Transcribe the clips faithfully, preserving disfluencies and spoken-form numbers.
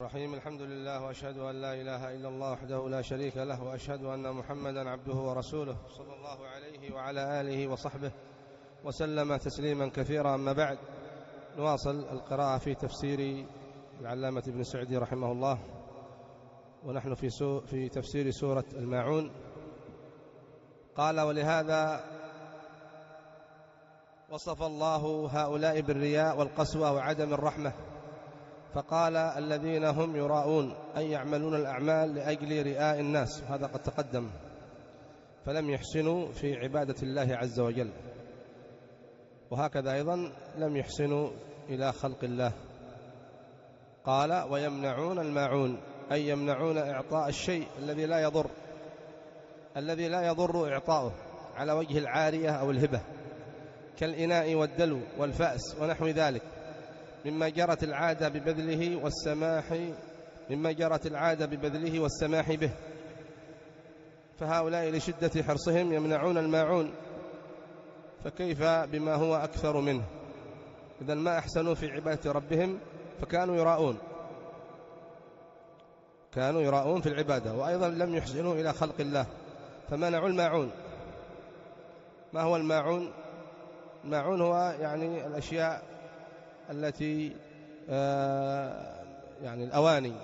الرحيم. الحمد لله، وأشهد أن لا إله إلا الله وحده لا شريك له، وأشهد أن محمدا عبده ورسوله صلى الله عليه وعلى آله وصحبه وسلم تسليما كثيرا. أما بعد، نواصل القراءة في تفسير العلامة ابن سعدي رحمه الله، ونحن في, سو في تفسير سورة الماعون. قال: ولهذا وصف الله هؤلاء بالرياء والقسوة وعدم الرحمة، فقال: الذين هم يراءون، أي يعملون الأعمال لأجل رئاء الناس، وهذا قد تقدم، فلم يحسنوا في عبادة الله عز وجل. وهكذا أيضا لم يحسنوا إلى خلق الله. قال: ويمنعون الماعون، أي يمنعون إعطاء الشيء الذي لا يضر الذي لا يضر إعطاؤه على وجه العارية أو الهبة، كالإناء والدلو والفأس ونحو ذلك، مما جرت العادة ببذله والسماح مما جرت العادة ببذله والسماح به. فهؤلاء لشدة حرصهم يمنعون الماعون، فكيف بما هو أكثر منه؟ إذن ما أحسنوا في عبادة ربهم، فكانوا يراءون كانوا يراءون في العبادة، وأيضا لم يحسنوا إلى خلق الله، فمنعوا الماعون. ما هو الماعون؟ الماعون هو يعني الأشياء التي آه يعني الأواني.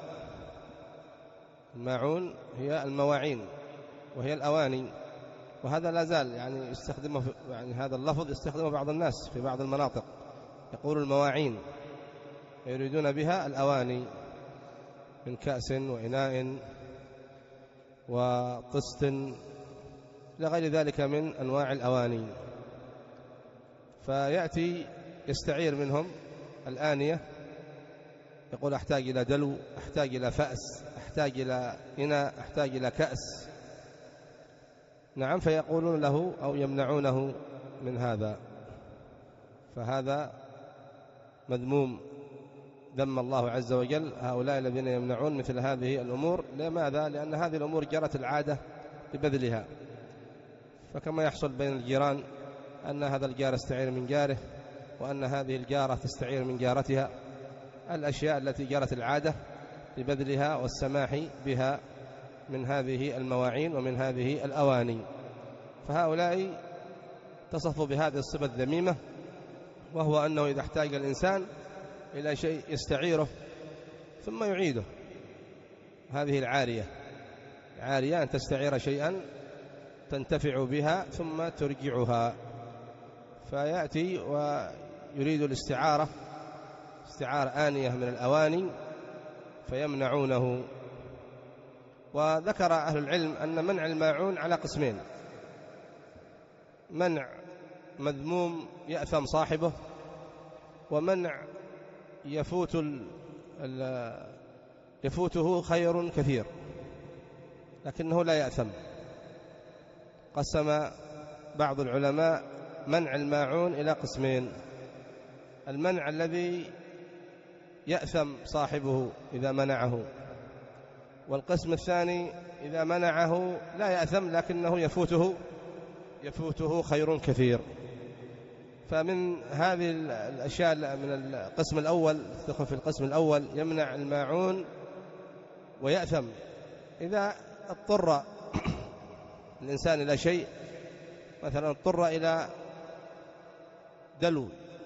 الماعون هي المواعين، وهي الأواني، وهذا لا زال يعني يستخدمه يعني هذا اللفظ يستخدمه بعض الناس في بعض المناطق، يقول المواعين، يريدون بها الأواني من كأس وإناء وطست لغير ذلك من أنواع الأواني. فيأتي يستعير منهم الآنية، يقول: أحتاج إلى دلو، أحتاج إلى فأس، أحتاج إلى إناء، أحتاج إلى كأس. نعم، فيقولون له أو يمنعونه من هذا، فهذا مذموم. ذم الله عز وجل هؤلاء الذين يمنعون مثل هذه الأمور. لماذا؟ لأن هذه الأمور جرت العادة ببذلها، فكما يحصل بين الجيران أن هذا الجار يستعير من جاره، وأن هذه الجارة تستعير من جارتها، الأشياء التي جرت العادة ببذلها والسماح بها من هذه المواعين ومن هذه الأواني. فهؤلاء تصفوا بهذه الصفة الذميمة، وهو أنه إذا احتاج الإنسان إلى شيء يستعيره ثم يعيده. هذه العارية عارية، أن تستعير شيئا تنتفع بها ثم ترجعها. فيأتي ويريد الاستعارة، استعار آنية من الأواني، فيمنعونه. وذكر أهل العلم أن منع الماعون على قسمين: منع مذموم يأثم صاحبه، ومنع يفوت ال يفوته خير كثير لكنه لا يأثم. قسم بعض العلماء منع الماعون إلى قسمين: المنع الذي يأثم صاحبه إذا منعه، والقسم الثاني إذا منعه لا يأثم لكنه يفوته يفوته خير كثير. فمن هذه الأشياء من القسم الأول، تدخل في القسم الأول، يمنع الماعون ويأثم إذا اضطر الإنسان إلى شيء، مثلا اضطر إلى دلو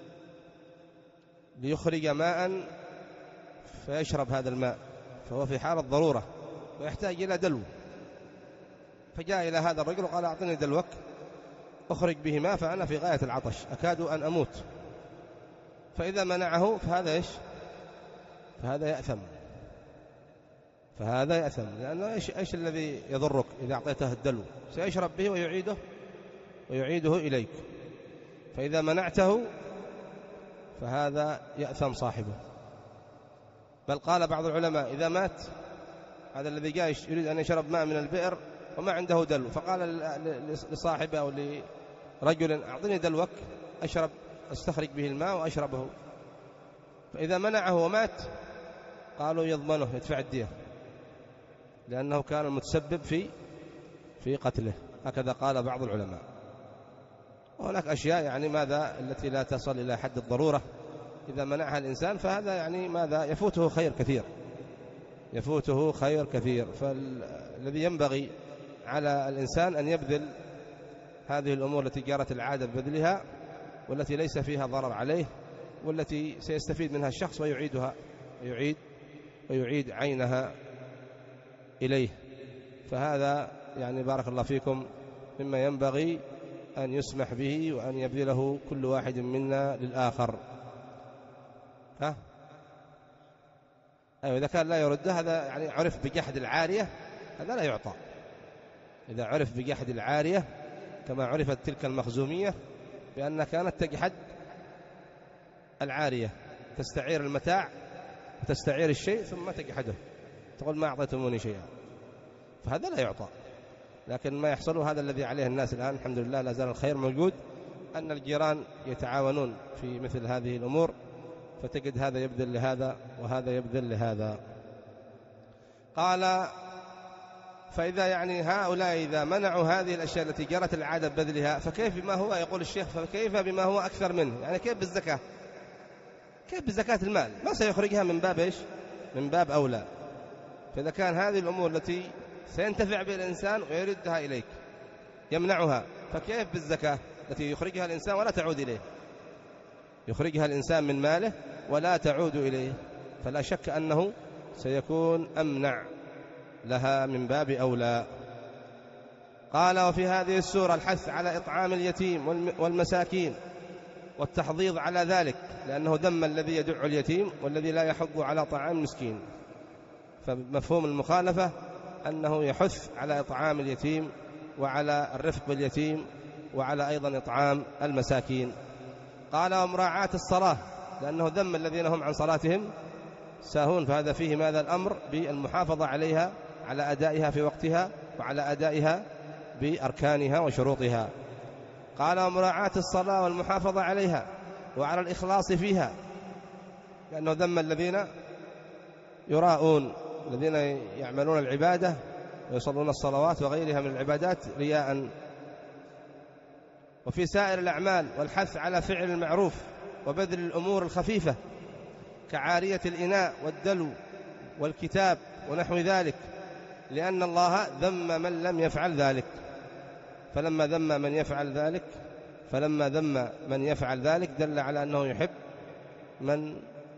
ليخرج ماء فيشرب هذا الماء، فهو في حالة ضرورة ويحتاج إلى دلو، فجاء إلى هذا الرجل وقال: أعطني دلوك أخرج به ماء فأنا في غاية العطش أكاد أن أموت. فإذا منعه فهذا إيش؟ فهذا يأثم فهذا يأثم لأنه إيش, إيش الذي يضرك إذا أعطيته الدلو؟ سيشرب به ويعيده ويعيده إليك. فإذا منعته فهذا يأثم صاحبه. بل قال بعض العلماء: إذا مات هذا الذي جاء يريد أن يشرب ماء من البئر وما عنده دلو، فقال لصاحبه أو لرجل: أعطني دلوك أشرب أستخرج به الماء وأشربه. فإذا منعه ومات قالوا يضمنه، يدفع الدية، لأنه كان المتسبب في في قتله. هكذا قال بعض العلماء. وهناك أشياء يعني ماذا التي لا تصل إلى حد الضرورة، إذا منعها الإنسان فهذا يعني ماذا يفوته خير كثير. يفوته خير كثير. فالذي ينبغي على الإنسان أن يبذل هذه الأمور التي جرت العادة ببذلها، والتي ليس فيها ضرر عليه، والتي سيستفيد منها الشخص ويعيدها ويعيد ويعيد عينها إليه. فهذا يعني بارك الله فيكم مما ينبغي أن يسمح به وأن يبذله كل واحد منا للآخر. ها؟ أيوة، إذا كان لا يرد هذا يعني عرف بجحد العارية، هذا لا يعطى. إذا عرف بجحد العارية كما عرفت تلك المخزومية بأنها كانت تجحد العارية، تستعير المتاع وتستعير الشيء ثم تجحده، تقول ما أعطيتموني شيئا، فهذا لا يعطى. لكن ما يحصل هذا الذي عليه الناس الآن الحمد لله، لا زال الخير موجود، أن الجيران يتعاونون في مثل هذه الأمور، فتجد هذا يبذل لهذا وهذا يبذل لهذا. قال فإذا يعني هؤلاء إذا منعوا هذه الأشياء التي جرت العادة ببذلها فكيف بما هو، يقول الشيخ فكيف بما هو أكثر منه، يعني كيف بالزكاة، كيف بزكاة المال، ما سيخرجها من باب إيش؟ من باب أولى. فإذا كان هذه الأمور التي سينتفع بها الإنسان ويردها إليك يمنعها، فكيف بالزكاة التي يخرجها الإنسان ولا تعود إليه، يخرجها الإنسان من ماله ولا تعود إليه، فلا شك أنه سيكون أمنع لها من باب أولى. قال وفي هذه السورة الحث على إطعام اليتيم والمساكين والتحضيض على ذلك، لأنه ذم الذي يدع اليتيم والذي لا يحض على طعام المسكين. فمفهوم المخالفة أنه يحث على إطعام اليتيم وعلى الرفق باليتيم وعلى أيضا إطعام المساكين. قال ومراعاة الصلاة، لأنه ذم الذين هم عن صلاتهم ساهون، فهذا فيه ماذا؟ الأمر بالمحافظة عليها، على أدائها في وقتها وعلى أدائها بأركانها وشروطها. قال ومراعاة الصلاة والمحافظة عليها وعلى الإخلاص فيها، لأنه ذم الذين يراءون، الذين يعملون العبادة ويصلون الصلوات وغيرها من العبادات رياء. وفي سائر الأعمال والحث على فعل المعروف وبذل الأمور الخفيفة كعارية الإناء والدلو والكتاب ونحو ذلك، لأن الله ذم من لم يفعل ذلك. فلما ذم من يفعل ذلك فلما ذم من يفعل ذلك دل على أنه يحب من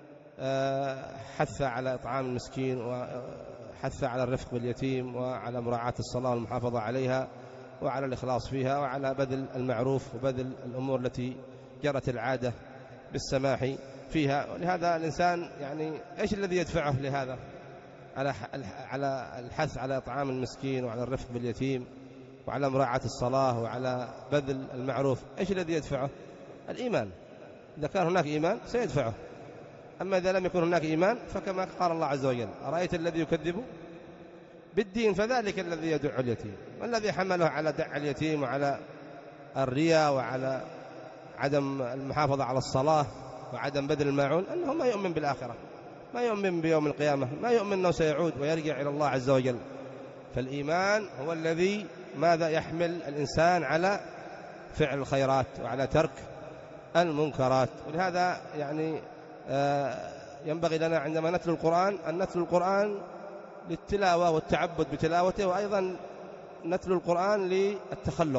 حث على إطعام المسكين وحث على الرفق باليتيم وعلى مراعاة الصلاة والمحافظة عليها وعلى الإخلاص فيها وعلى بذل المعروف وبذل الأمور التي جرت العادة بالسماح فيها. ولهذا الإنسان يعني إيش الذي يدفعه لهذا؟ على على الحث على إطعام المسكين وعلى الرفق باليتيم وعلى مراعاة الصلاة وعلى بذل المعروف، إيش الذي يدفعه؟ الإيمان. إذا كان هناك إيمان سيدفعه، أما إذا لم يكن هناك إيمان فكما قال الله عز وجل أرأيت الذي يكذب بالدين فذلك الذي يدع اليتيم. والذي حمله على دع اليتيم وعلى الرياء وعلى عدم المحافظة على الصلاة وعدم بذل الماعون أنه ما يؤمن بالآخرة، ما يؤمن بيوم القيامة، ما يؤمن أنه سيعود ويرجع إلى الله عز وجل. فالإيمان هو الذي ماذا يحمل الإنسان على فعل الخيرات وعلى ترك المنكرات. ولهذا يعني آه ينبغي لنا عندما نتلو القرآن أن نتلو القرآن للتلاوة والتعبد بتلاوته، وأيضا نتلو القرآن للتخلق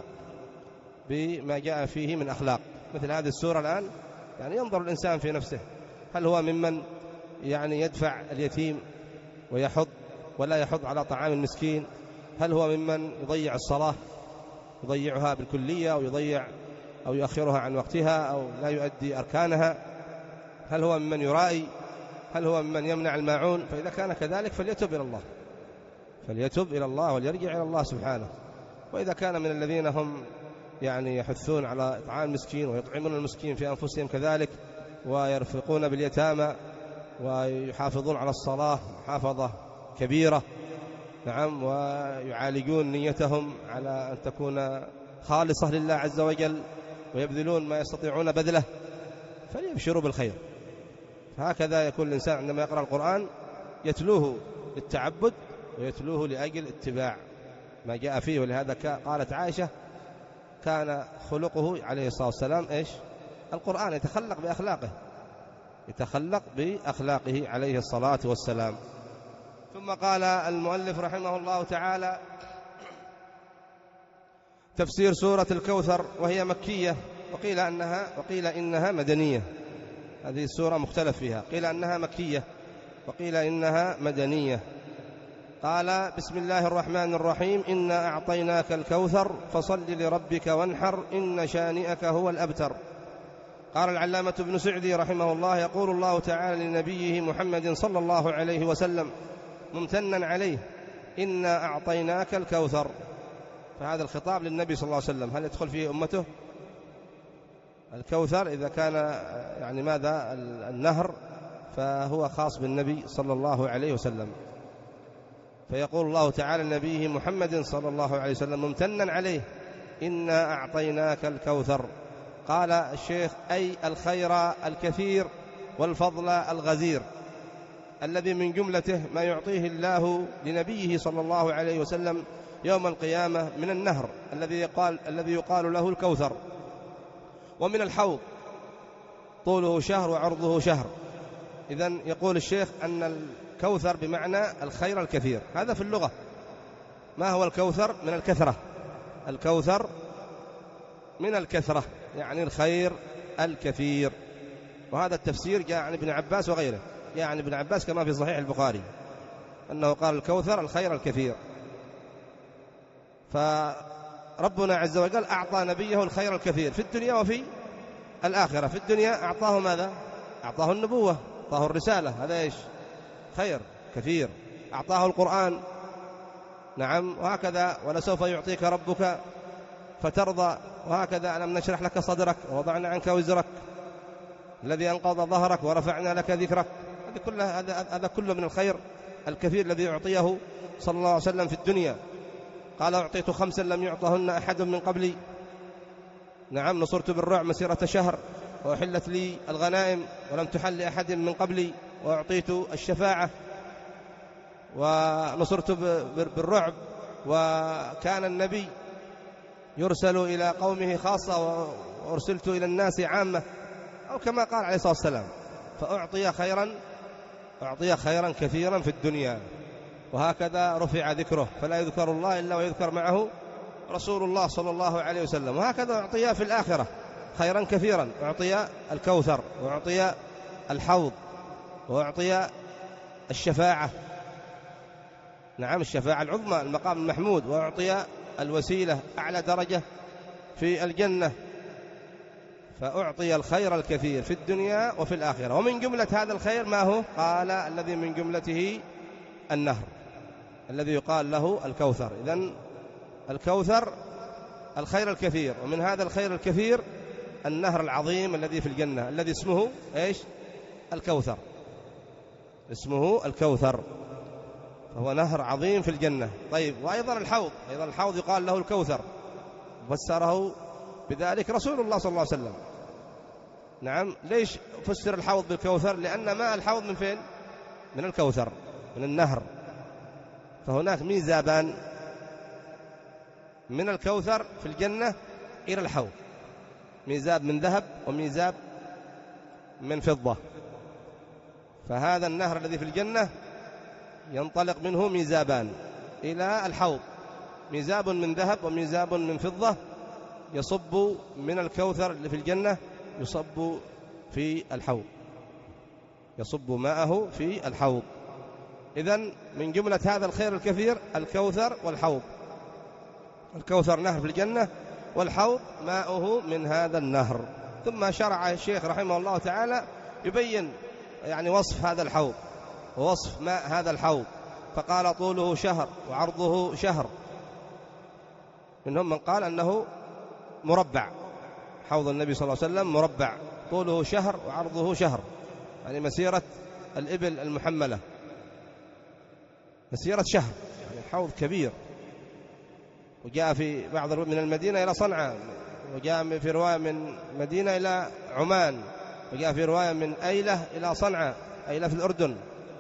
بما جاء فيه من أخلاق. مثل هذه السورة الآن يعني ينظر الإنسان في نفسه، هل هو ممن يعني يدفع اليتيم ويحض ولا يحض على طعام المسكين؟ هل هو ممن يضيع الصلاة، يضيعها بالكلية أو يضيع أو يؤخرها عن وقتها أو لا يؤدي أركانها؟ هل هو ممن يرائي؟ هل هو ممن يمنع الماعون؟ فإذا كان كذلك فليتوب إلى الله، فليتوب إلى الله وليرجع إلى الله سبحانه. وإذا كان من الذين هم يعني يحثون على إطعام المسكين ويطعمون المسكين في أنفسهم كذلك ويرفقون باليتامى ويحافظون على الصلاة محافظة كبيرة، نعم، ويعالجون نيتهم على أن تكون خالصة لله عز وجل ويبذلون ما يستطيعون بذله، فليبشروا بالخير. هكذا يكون الإنسان عندما يقرأ القرآن يتلوه للتعبد ويتلوه لأجل اتباع ما جاء فيه. ولهذا قالت عائشة كان خلقه عليه الصلاة والسلام إيش؟ القرآن، يتخلق بأخلاقه، يتخلق بأخلاقه عليه الصلاة والسلام. ثم قال المؤلف رحمه الله تعالى: تفسير سورة الكوثر، وهي مكية، وقيل أنها وقيل إنها مدنية. هذه السورة مختلف فيها، قيل أنها مكية وقيل إنها مدنية. قال: بسم الله الرحمن الرحيم، إنا أعطيناك الكوثر فصل لربك وانحر إن شانئك هو الأبتر. قال العلامة ابن سعدي رحمه الله: يقول الله تعالى لنبيه محمد صلى الله عليه وسلم ممتنا عليه: إنا أعطيناك الكوثر. فهذا الخطاب للنبي صلى الله عليه وسلم، هل يدخل فيه أمته؟ الكوثر إذا كان يعني ماذا النهر فهو خاص بالنبي صلى الله عليه وسلم. فيقول الله تعالى لنبيه محمد صلى الله عليه وسلم ممتنا عليه: إنا أعطيناك الكوثر. قال الشيخ: أي الخير الكثير والفضل الغزير الذي من جملته ما يعطيه الله لنبيه صلى الله عليه وسلم يوم القيامة من النهر الذي يقال, الذي يقال له الكوثر، ومن الحوض طوله شهر وعرضه شهر. إذن يقول الشيخ أن الكوثر بمعنى الخير الكثير، هذا في اللغة. ما هو الكوثر؟ من الكثرة. الكوثر من الكثرة يعني الخير الكثير. وهذا التفسير جاء عن ابن عباس وغيره، جاء عن ابن عباس كما في صحيح البخاري أنه قال الكوثر الخير الكثير. فربنا عز وجل أعطى نبيه الخير الكثير في الدنيا وفي الآخرة. في الدنيا أعطاه ماذا؟ أعطاه النبوة، أعطاه الرسالة، هذا إيش؟ خير كثير. أعطاه القرآن، نعم، وهكذا ولسوف يعطيك ربك فترضى، وهكذا ألم نشرح لك صدرك ووضعنا عنك وزرك الذي أنقض ظهرك ورفعنا لك ذكرك. هذا كله هذا كله من الخير الكثير الذي أعطيه صلى الله عليه وسلم في الدنيا. قال: أعطيت خمسا لم يعطهن أحد من قبلي، نعم، نصرت بالرعب مسيرة شهر، وأحلت لي الغنائم ولم تحل لأحد من قبلي، وأعطيت الشفاعة، ونصرت بالرعب، وكان النبي يرسل إلى قومه خاصة وأرسلت إلى الناس عامة، أو كما قال عليه الصلاة والسلام. فأعطي خيرا أعطي خيرا كثيرا في الدنيا، وهكذا رفع ذكره، فلا يذكر الله إلا ويذكر معه رسول الله صلى الله عليه وسلم. وهكذا أعطي في الآخرة خيرا كثيرا، أعطي الكوثر، وأعطي الحوض، وأعطي الشفاعة، نعم، الشفاعة العظمى، المقام المحمود، وأعطي الوسيلة أعلى درجة في الجنة. فأعطي الخير الكثير في الدنيا وفي الآخرة. ومن جملة هذا الخير ما هو؟ قال: الذي من جملته النهر الذي يقال له الكوثر. إذن الكوثر الخير الكثير، ومن هذا الخير الكثير النهر العظيم الذي في الجنة الذي اسمه إيش؟ الكوثر، اسمه الكوثر، فهو نهر عظيم في الجنة. طيب، وأيضا الحوض، أيضا الحوض يقال له الكوثر، فسره بذلك رسول الله صلى الله عليه وسلم. نعم، ليش فسر الحوض بالكوثر؟ لأن ماء الحوض من فين؟ من الكوثر، من النهر. فهناك ميزابان من الكوثر في الجنة إلى الحوض، ميزاب من ذهب وميزاب من فضة. فهذا النهر الذي في الجنة ينطلق منه ميزابان إلى الحوض، ميزاب من ذهب وميزاب من فضة، يصب من الكوثر اللي في الجنة، يصب في الحوض، يصب ماءه في الحوض. إذن من جملة هذا الخير الكثير الكوثر والحوض. الكوثر نهر في الجنة، والحوض ماؤه من هذا النهر. ثم شرع الشيخ رحمه الله تعالى يبين يعني وصف هذا الحوض ووصف ماء هذا الحوض. فقال: طوله شهر وعرضه شهر. منهم من قال أنه مربع، حوض النبي صلى الله عليه وسلم مربع، طوله شهر وعرضه شهر، يعني مسيرة الإبل المحملة، مسيرة شهر، يعني حوض كبير. وجاء في بعض من المدينة إلى صنعاء، وجاء في رواية من مدينة إلى عمان، وجاء في رواية من أيلة إلى صنعاء، أيلة في الأردن.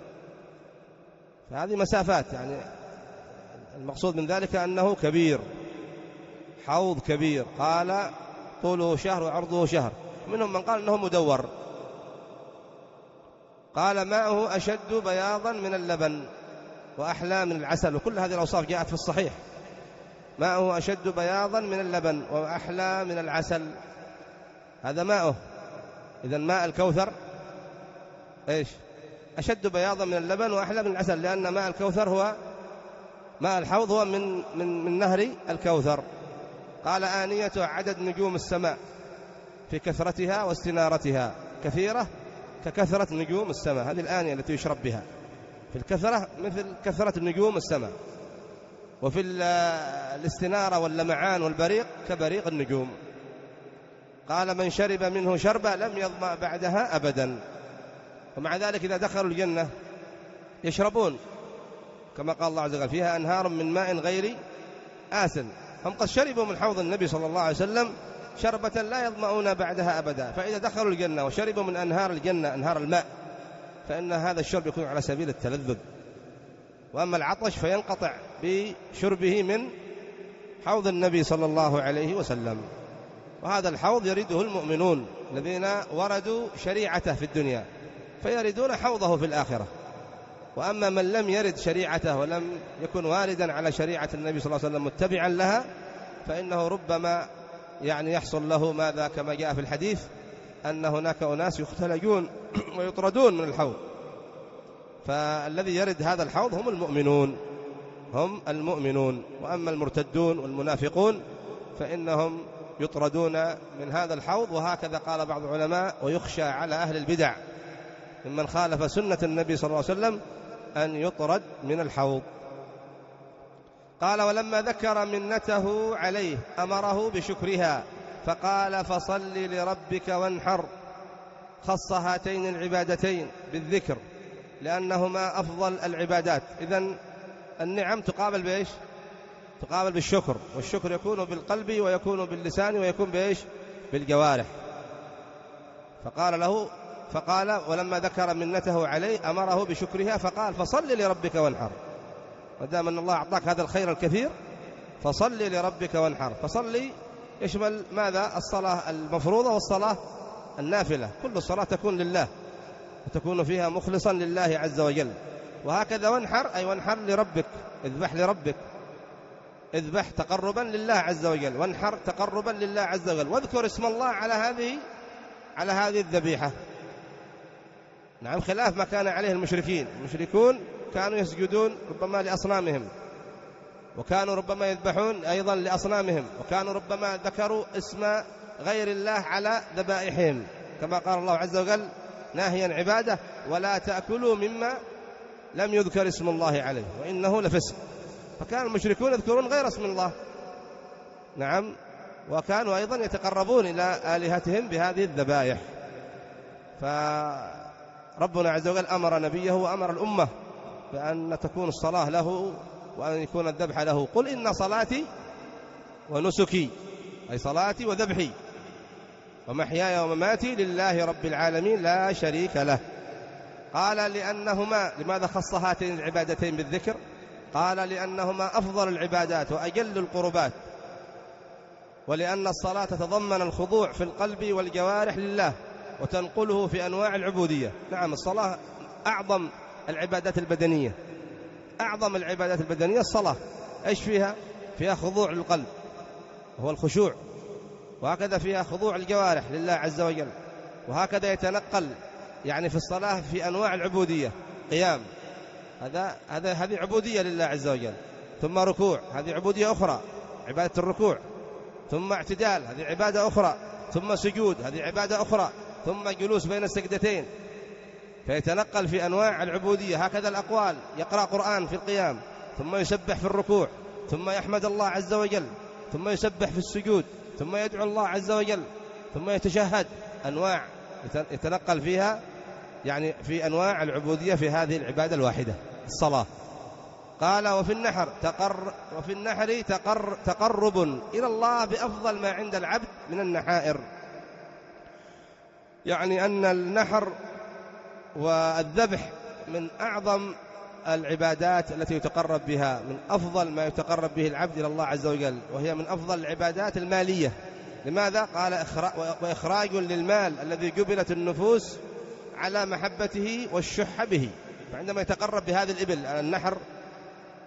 فهذه مسافات، يعني المقصود من ذلك أنه كبير، حوض كبير. قال: طوله شهر وعرضه شهر. منهم من قال أنه مدور. قال: ماءه أشد بياضا من اللبن، وأحلى من العسل، وكل هذه الأوصاف جاءت في الصحيح. ماءه أشد بياضا من اللبن وأحلى من العسل، هذا ماءه. إذن ماء الكوثر إيش؟ أشد بياضا من اللبن وأحلى من العسل، لأن ماء الكوثر هو ماء الحوض، هو من, من, من نهر الكوثر. قال آنيته عدد نجوم السماء في كثرتها واستنارتها، كثيرة ككثرة نجوم السماء، هذه الآنية التي يشرب بها في الكثرة مثل كثرة نجوم السماء، وفي الاستنارة واللمعان والبريق كبريق النجوم. قال من شرب منه شربة لم يظمأ بعدها أبدا. ومع ذلك إذا دخلوا الجنة يشربون، كما قال الله عز وجل فيها أنهار من ماء غير آسن. هم قد شربوا من حوض النبي صلى الله عليه وسلم شربة لا يظمؤون بعدها أبدا. فإذا دخلوا الجنة وشربوا من أنهار الجنة أنهار الماء فإن هذا الشرب يكون على سبيل التلذذ. وأما العطش فينقطع بشربه من حوض النبي صلى الله عليه وسلم. وهذا الحوض يريده المؤمنون الذين وردوا شريعته في الدنيا فيردون حوضه في الآخرة. وأما من لم يرد شريعته ولم يكن واردا على شريعة النبي صلى الله عليه وسلم متبعا لها فإنه ربما يعني يحصل له ماذا كما جاء في الحديث أن هناك أناس يختلجون ويطردون من الحوض. فالذي يرد هذا الحوض هم المؤمنون هم المؤمنون وأما المرتدون والمنافقون فإنهم يطردون من هذا الحوض. وهكذا قال بعض العلماء ويخشى على أهل البدع ممن خالف سنة النبي صلى الله عليه وسلم أن يطرد من الحوض. قال ولما ذكر منته عليه أمره بشكرها فقال فصل لربك وانحر. خص هاتين العبادتين بالذكر لأنهما أفضل العبادات. إذن النعم تقابل بإيش؟ تقابل بالشكر، والشكر يكون بالقلب ويكون باللسان ويكون بإيش؟ بالجوارح. فقال له فقال ولما ذكر منته عليه أمره بشكرها فقال فصل لربك وانحر. ودام أن الله أعطاك هذا الخير الكثير فصل لربك وانحر. فصلي يشمل ماذا؟ الصلاة المفروضة والصلاة النافلة. كل الصلاة تكون لله وتكون فيها مخلصا لله عز وجل. وهكذا وانحر أي وانحر لربك، اذبح لربك، اذبح تقربا لله عز وجل، وانحر تقربا لله عز وجل. واذكر اسم الله على هذه على هذه الذبيحة. نعم، خلاف ما كان عليه المشركين. المشركون كانوا يسجدون ربما لأصنامهم، وكانوا ربما يذبحون أيضا لأصنامهم، وكانوا ربما ذكروا اسم غير الله على ذبائحهم، كما قال الله عز وجل ناهيا عباده ولا تأكلوا مما لم يذكر اسم الله عليه وإنه لفسق. فكان المشركون يذكرون غير اسم الله. نعم، وكانوا أيضا يتقربون إلى آلهتهم بهذه الذبائح. فربنا عز وجل أمر نبيه وأمر الأمة بأن تكون الصلاة له وأن يكون الذبح له. قل إن صلاتي ونسكي أي صلاتي وذبحي ومحياي ومماتي لله رب العالمين لا شريك له. قال لأنهما، لماذا خص هاتين العبادتين بالذكر؟ قال لأنهما أفضل العبادات وأجل القربات، ولأن الصلاة تتضمن الخضوع في القلب والجوارح لله وتنقله في أنواع العبودية. نعم، الصلاة أعظم العبادات البدنية، أعظم العبادات البدنية الصلاة. إيش فيها؟ فيها خضوع للقلب وهو الخشوع، وهكذا فيها خضوع الجوارح لله عز وجل، وهكذا يتنقل يعني في الصلاة في أنواع العبودية. قيام، هذا هذا هذه عبودية لله عز وجل. ثم ركوع، هذه عبودية أخرى عبادة الركوع. ثم اعتدال، هذه عبادة أخرى. ثم سجود، هذه عبادة أخرى. ثم جلوس بين السجدتين، فيتنقل في أنواع العبودية. هكذا الأقوال، يقرأ قرآن في القيام، ثم يسبح في الركوع، ثم يحمد الله عز وجل، ثم يسبح في السجود، ثم يدعو الله عز وجل، ثم يتشهد. أنواع يتنقل فيها يعني في أنواع العبودية في هذه العبادة الواحدة الصلاة. قال وفي النحر تقر وفي النحر تقر تقرب إلى الله بأفضل ما عند العبد من النحائر. يعني أن النحر والذبح من أعظم العبادات التي يتقرب بها، من أفضل ما يتقرب به العبد إلى الله عز وجل، وهي من أفضل العبادات المالية. لماذا؟ قال وإخراج للمال الذي جبلت النفوس على محبته والشح به. فعندما يتقرب بهذه الإبل على النحر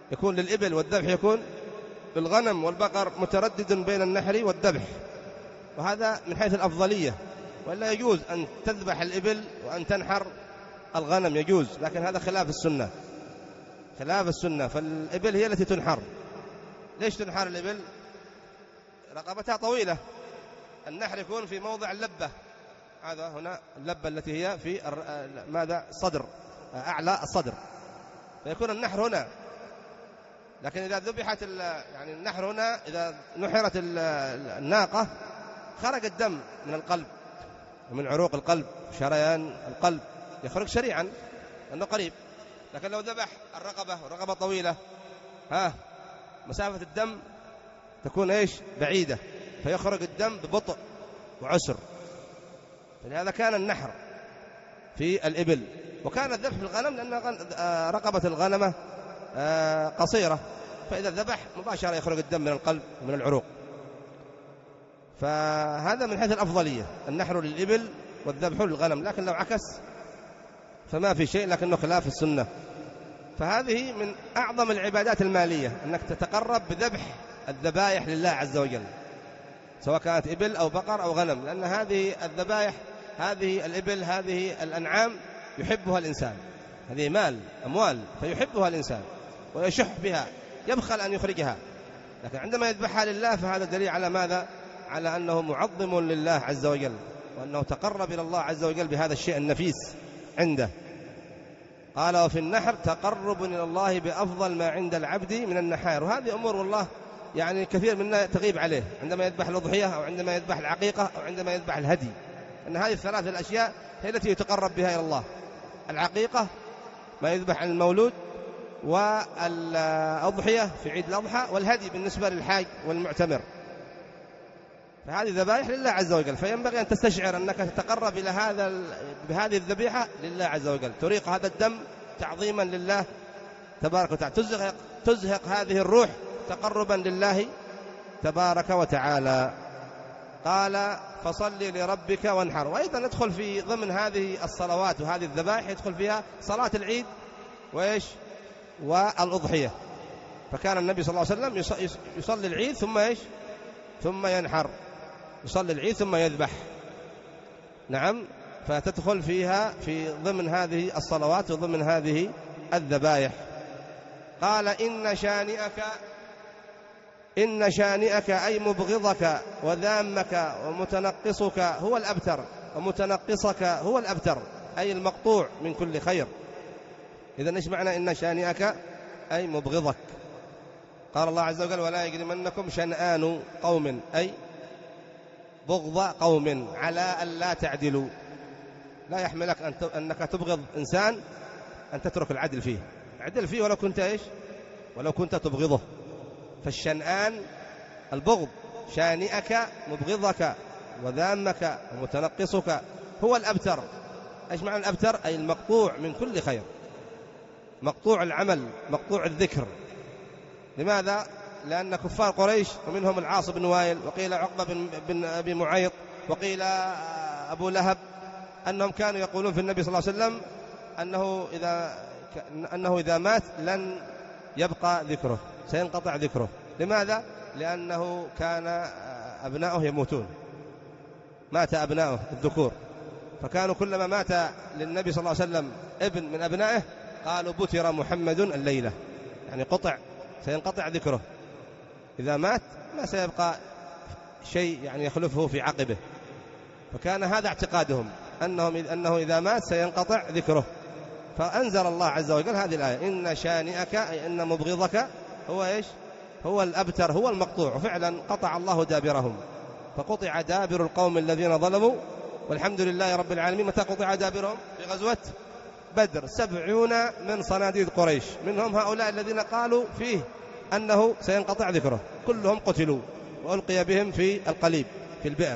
يكون للإبل والذبح يكون للغنم، والبقر متردد بين النحر والذبح، وهذا من حيث الأفضلية. ولا يجوز أن تذبح الإبل وأن تنحر الغنم، يجوز، لكن هذا خلاف السنة، خلاف السنة. فالإبل هي التي تنحر. ليش تنحر الإبل؟ رقبتها طويلة، النحر يكون في موضع اللبة، هذا هنا اللبة التي هي في ماذا؟ صدر، أعلى الصدر، فيكون النحر هنا. لكن إذا ذبحت يعني النحر هنا، إذا نحرت الناقة خرج الدم من القلب ومن عروق القلب، شريان القلب يخرج سريعا لأنه قريب. لكن لو ذبح الرقبة والرقبة طويلة، ها مسافة الدم تكون إيش؟ بعيدة، فيخرج الدم ببطء وعسر. فلهذا كان النحر في الإبل، وكان الذبح في الغنم لأن رقبة الغنمة قصيرة، فإذا ذبح مباشرة يخرج الدم من القلب ومن العروق. فهذا من حيث الأفضلية، النحر للإبل والذبح للغنم. لكن لو عكس فما في شيء، لكنه خلاف السنة. فهذه من أعظم العبادات المالية، أنك تتقرب بذبح الذبائح لله عز وجل، سواء كانت إبل أو بقر أو غنم، لأن هذه الذبائح، هذه الإبل، هذه الأنعام يحبها الإنسان، هذه مال أموال فيحبها الإنسان ويشح بها، يبخل أن يخرجها. لكن عندما يذبحها لله فهذا دليل على ماذا؟ على أنه معظم لله عز وجل، وأنه تقرب إلى الله عز وجل بهذا الشيء النفيس عنده. قال: وفي النحر تقرب إلى الله بأفضل ما عند العبد من النحائر. وهذه أمور والله يعني كثير منا تغيب عليه عندما يذبح الأضحية أو عندما يذبح العقيقة أو عندما يذبح الهدي، أن هذه الثلاث الأشياء هي التي يتقرب بها إلى الله: العقيقة ما يذبح عن المولود، والأضحية في عيد الأضحى، والهدي بالنسبة للحاج والمعتمر. فهذه ذبائح لله عز وجل، فينبغي أن تستشعر أنك تتقرب إلى هذا بهذه الذبيحة لله عز وجل، تريق هذا الدم تعظيما لله تبارك وتعالى، تزهق, تزهق هذه الروح تقربا لله تبارك وتعالى. قال: فصل لربك وانحر. وأيضا ندخل في ضمن هذه الصلوات وهذه الذبائح يدخل فيها صلاة العيد وإيش والأضحية. فكان النبي صلى الله عليه وسلم يصلي العيد ثم إيش ثم ينحر، يصلي العيد ثم يذبح. نعم، فتدخل فيها في ضمن هذه الصلوات وضمن هذه الذبائح. قال: إن شانئك إن شانئك أي مبغضك وذامك ومتنقصك هو الأبتر، ومتنقصك هو الأبتر أي المقطوع من كل خير. إذن إيش معنى إن شانئك؟ أي مبغضك. قال الله عز وجل: ولا يجرمنكم شنآن قوم، أي بغض قوم على أن لا تعدلوا. لا يحملك أنك تبغض إنسان أن تترك العدل فيه، عدل فيه ولو كنت إيش ولو كنت تبغضه. فالشنآن البغض، شانئك مبغضك وذامك ومتنقصك هو الأبتر. إيش معنى الأبتر؟ أي المقطوع من كل خير، مقطوع العمل، مقطوع الذكر. لماذا؟ لأن كفار قريش ومنهم العاص بن وائل، وقيل عقبة بن, بن أبي معيط، وقيل أبو لهب، أنهم كانوا يقولون في النبي صلى الله عليه وسلم أنه إذا, أنه إذا مات لن يبقى ذكره، سينقطع ذكره. لماذا؟ لأنه كان أبناؤه يموتون، مات أبناؤه الذكور، فكانوا كلما مات للنبي صلى الله عليه وسلم ابن من أبنائه قالوا: بتر محمد الليلة، يعني قطع، سينقطع ذكره، إذا مات ما سيبقى شيء يعني يخلفه في عقبه. فكان هذا اعتقادهم، أنهم أنه إذا مات سينقطع ذكره. فأنزل الله عز وجل هذه الآية: إن شانئك أي إن مبغضك هو إيش هو الأبتر، هو المقطوع. وفعلا قطع الله دابرهم، فقطع دابر القوم الذين ظلموا، والحمد لله رب العالمين. متى قطع دابرهم؟ في غزوة بدر، سبعون من صناديد قريش، منهم هؤلاء الذين قالوا فيه أنه سينقطع ذكره، كلهم قتلوا وألقي بهم في القليب في البئر.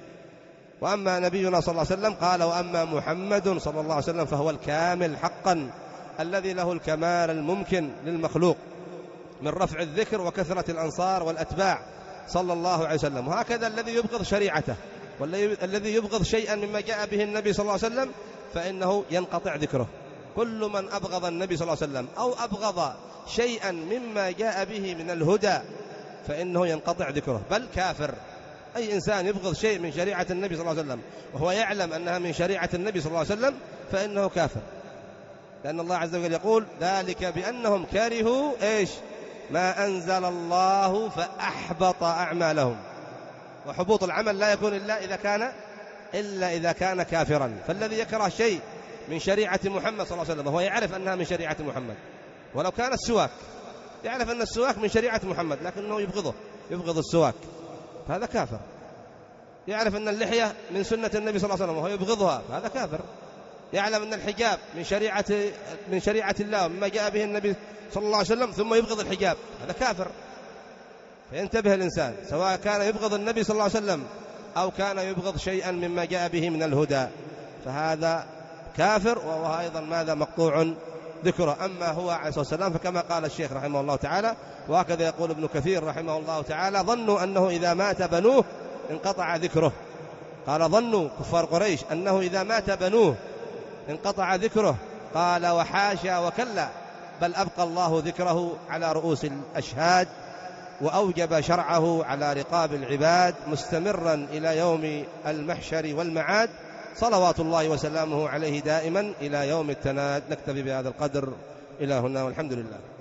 وأما نبينا صلى الله عليه وسلم قال: وأما محمد صلى الله عليه وسلم فهو الكامل حقا الذي له الكمال الممكن للمخلوق من رفع الذكر وكثرة الأنصار والأتباع صلى الله عليه وسلم. وهكذا الذي يبغض شريعته والذي يبغض شيئا مما جاء به النبي صلى الله عليه وسلم فإنه ينقطع ذكره. كل من أبغض النبي صلى الله عليه وسلم أو أبغض شيئا مما جاء به من الهدى فإنه ينقطع ذكره، بل كافر. أي إنسان يبغض شيء من شريعة النبي صلى الله عليه وسلم وهو يعلم أنها من شريعة النبي صلى الله عليه وسلم فإنه كافر، لأن الله عز وجل يقول ذلك بأنهم كرهوا إيش ما أنزل الله فأحبط أعمالهم. وحبوط العمل لا يكون إلا إذا كان إلا إذا كان كافرا. فالذي يكره شيء من شريعة محمد صلى الله عليه وسلم وهو يعرف أنها من شريعة محمد، ولو كان السواك يعرف أن السواك من شريعة محمد لكنه يبغضه، يبغض السواك، فهذا كافر. يعرف أن اللحية من سنة النبي صلى الله عليه وسلم وهو يبغضها، فهذا كافر. يعلم أن الحجاب من شريعة من شريعة الله مما جاء به النبي صلى الله عليه وسلم ثم يبغض الحجاب، هذا كافر. فينتبه الإنسان سواء كان يبغض النبي صلى الله عليه وسلم أو كان يبغض شيئا مما جاء به من الهدى، فهذا كافر وهو أيضا ماذا مقطوع ذكره. أما هو عليه الصلاة والسلام فكما قال الشيخ رحمه الله تعالى، وهكذا يقول ابن كثير رحمه الله تعالى: ظنوا أنه إذا مات بنوه انقطع ذكره. قال ظنوا كفار قريش أنه إذا مات بنوه انقطع ذكره، قال وحاشا وكلا، بل أبقى الله ذكره على رؤوس الأشهاد وأوجب شرعه على رقاب العباد مستمرا إلى يوم المحشر والمعاد، صلوات الله وسلامه عليه دائما إلى يوم التناد. نكتفي بهذا القدر إلى هنا والحمد لله.